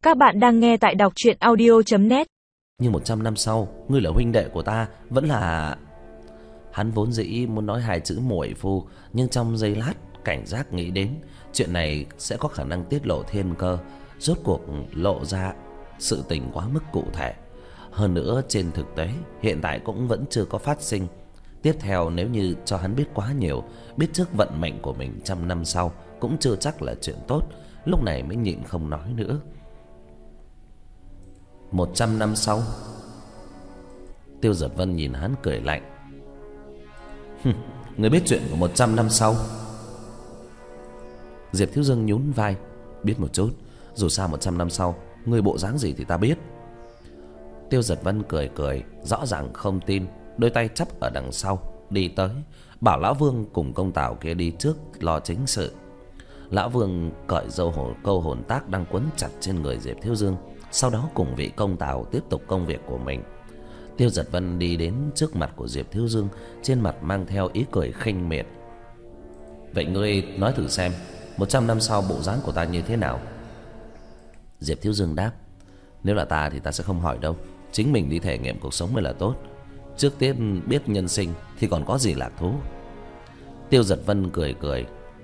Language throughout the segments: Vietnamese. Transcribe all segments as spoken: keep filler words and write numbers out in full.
Các bạn đang nghe tại đọc truyện audio chấm net. Nhưng một trăm năm sau, ngươi là huynh đệ của ta, vẫn là... Hắn vốn dĩ muốn nói hai chữ muội phu, nhưng trong giây lát cảnh giác nghĩ đến chuyện này sẽ có khả năng tiết lộ thiên cơ, rốt cuộc lộ ra sự tình quá mức cụ thể. Hơn nữa trên thực tế hiện tại cũng vẫn chưa có phát sinh. Tiếp theo nếu như cho hắn biết quá nhiều, biết trước vận mệnh của mình trăm năm sau, cũng chưa chắc là chuyện tốt. Lúc này mới nhịn không nói nữa. Một trăm năm sau. Tiêu Giật Vân nhìn hắn cười lạnh. Ngươi biết chuyện của một trăm năm sau? Diệp Thiếu Dương nhún vai. Biết một chút. Dù sao một trăm năm sau ngươi bộ dáng gì thì ta biết. Tiêu Giật Vân cười cười, rõ ràng không tin, đôi tay chắp ở đằng sau đi tới, bảo Lão Vương cùng công tào kia đi trước lo chính sự. Lão Vương cởi dâu hổ câu hồn tác đang quấn chặt trên người Diệp Thiếu Dương, sau đó cùng vị công tào tiếp tục công việc của mình. Tiêu Giật Vân đi đến trước mặt của Diệp Thiếu Dương, trên mặt mang theo ý cười khinh miệt. Vậy ngươi nói thử xem, một trăm năm sau bộ dáng của ta như thế nào? Diệp Thiếu Dương đáp. Nếu là ta thì ta sẽ không hỏi đâu, chính mình đi thể nghiệm cuộc sống mới là tốt. Trước tiên biết nhân sinh thì còn có gì lạc thú. Tiêu Giật Vân cười cười.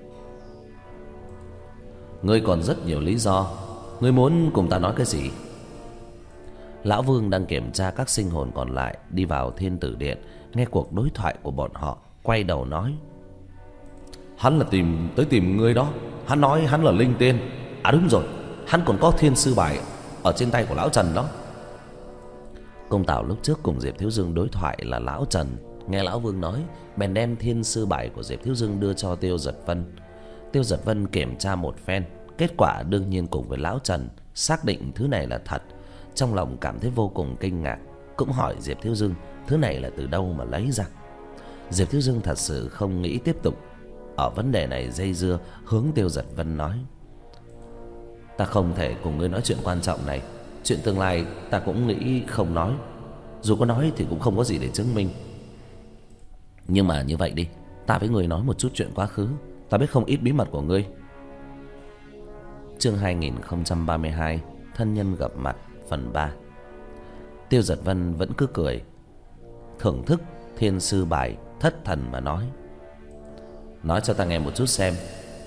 Ngươi còn rất nhiều lý do. Ngươi muốn cùng ta nói cái gì? Lão Vương đang kiểm tra các sinh hồn còn lại đi vào Thiên Tử Điện, nghe cuộc đối thoại của bọn họ, quay đầu nói. Hắn là tìm tới tìm ngươi đó. Hắn nói hắn là linh tiên. À đúng rồi, hắn còn có thiên sư bài ở trên tay của lão Trần đó. Công tào lúc trước cùng Diệp Thiếu Dương đối thoại là lão Trần, nghe Lão Vương nói bèn đem thiên sư bài của Diệp Thiếu Dương đưa cho Tiêu Giật Vân. Tiêu Giật Vân kiểm tra một phen, kết quả đương nhiên cùng với lão Trần xác định thứ này là thật. Trong lòng cảm thấy vô cùng kinh ngạc, cũng hỏi Diệp Thiếu Dương thứ này là từ đâu mà lấy ra. Diệp Thiếu Dương thật sự không nghĩ tiếp tục ở vấn đề này dây dưa, hướng Tiêu Giật Vân nói. Ta không thể cùng ngươi nói chuyện quan trọng này. Chuyện tương lai ta cũng nghĩ không nói. Dù có nói thì cũng không có gì để chứng minh. Nhưng mà như vậy đi, ta với ngươi nói một chút chuyện quá khứ. Ta biết không ít bí mật của ngươi. Chương hai nghìn không trăm ba mươi hai, thân nhân gặp mặt, phần ba. Tiêu Giật Vân vẫn cứ cười, thưởng thức thiên sư bài, thất thần mà nói. Nói cho ta nghe một chút xem.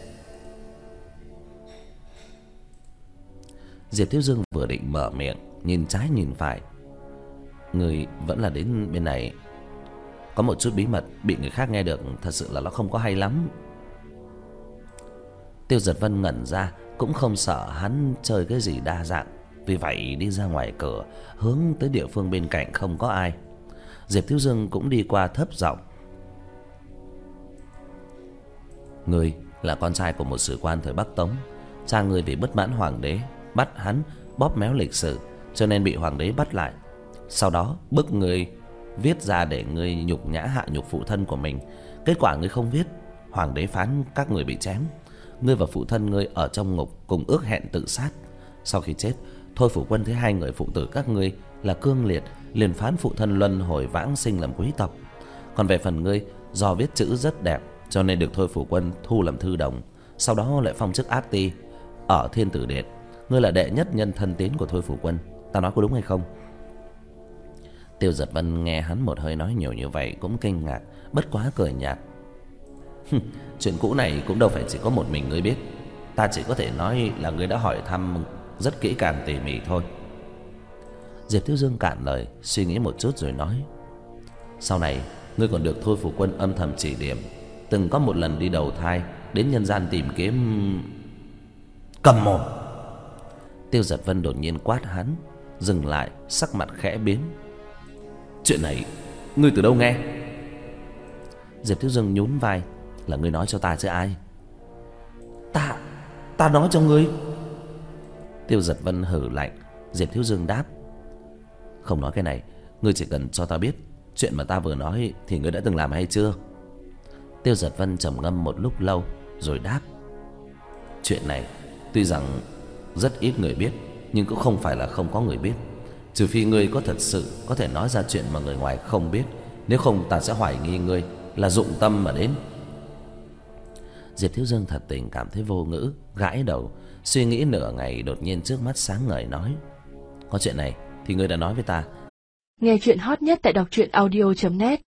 Diệp Thiếu Dương vừa định mở miệng, nhìn trái nhìn phải. Người vẫn là đến bên này. Có một chút bí mật bị người khác nghe được, thật sự là nó không có hay lắm. Tiêu Giật Vân ngẩn ra, cũng không sợ hắn chơi cái gì đa dạng, vì vậy đi ra ngoài cửa, hướng tới địa phương bên cạnh không có ai. Diệp Thiếu Dương cũng đi qua, thấp giọng. Người là con trai của một sử quan thời Bắc Tống. Cha người vì bất mãn hoàng đế, bắt hắn bóp méo lịch sử, cho nên bị hoàng đế bắt lại. Sau đó bức người viết ra để người nhục nhã hạ nhục phụ thân của mình. Kết quả người không viết, hoàng đế phán các người bị chém. Ngươi và phụ thân ngươi ở trong ngục cùng ước hẹn tự sát. Sau khi chết, Thôi Phủ Quân thấy hai người phụ tử các ngươi là cương liệt, liền phán phụ thân luân hồi vãng sinh làm quý tộc. Còn về phần ngươi, do viết chữ rất đẹp cho nên được Thôi Phủ Quân thu làm thư đồng, sau đó lại phong chức áp ti ở Thiên Tử Điện. Ngươi là đệ nhất nhân thân tín của Thôi Phủ Quân. Ta nói có đúng hay không? Tiêu Giật Vân nghe hắn một hơi nói nhiều như vậy cũng kinh ngạc, bất quá cười nhạt. Chuyện cũ này cũng đâu phải chỉ có một mình ngươi biết. Ta chỉ có thể nói là ngươi đã hỏi thăm rất kỹ càng tỉ mỉ thôi. Diệp Thiếu Dương cạn lời, suy nghĩ một chút rồi nói. Sau này ngươi còn được Thôi Phủ Quân âm thầm chỉ điểm, từng có một lần đi đầu thai đến nhân gian tìm kiếm. Cầm mồm! Tiêu Giật Vân đột nhiên quát hắn, dừng lại, sắc mặt khẽ biến. Chuyện này ngươi từ đâu nghe? Diệp Thiếu Dương nhún vai. Là ngươi nói cho ta chứ ai? Ta, ta nói cho ngươi. Tiêu Giật Vân hử lạnh. Diệp Thiếu Dương đáp. Không nói cái này, ngươi chỉ cần cho ta biết chuyện mà ta vừa nói thì ngươi đã từng làm hay chưa? Tiêu Giật Vân trầm ngâm một lúc lâu rồi đáp. Chuyện này tuy rằng rất ít người biết, nhưng cũng không phải là không có người biết. Trừ phi ngươi có thật sự có thể nói ra chuyện mà người ngoài không biết, nếu không ta sẽ hoài nghi ngươi là dụng tâm mà đến. Diệp Thiếu Dương thật tình cảm thấy vô ngữ, gãi đầu. Suy nghĩ nửa ngày, đột nhiên trước mắt sáng ngời nói: có chuyện này thì ngươi đã nói với ta. Nghe chuyện hot nhất tại đọc truyện audio chấm net.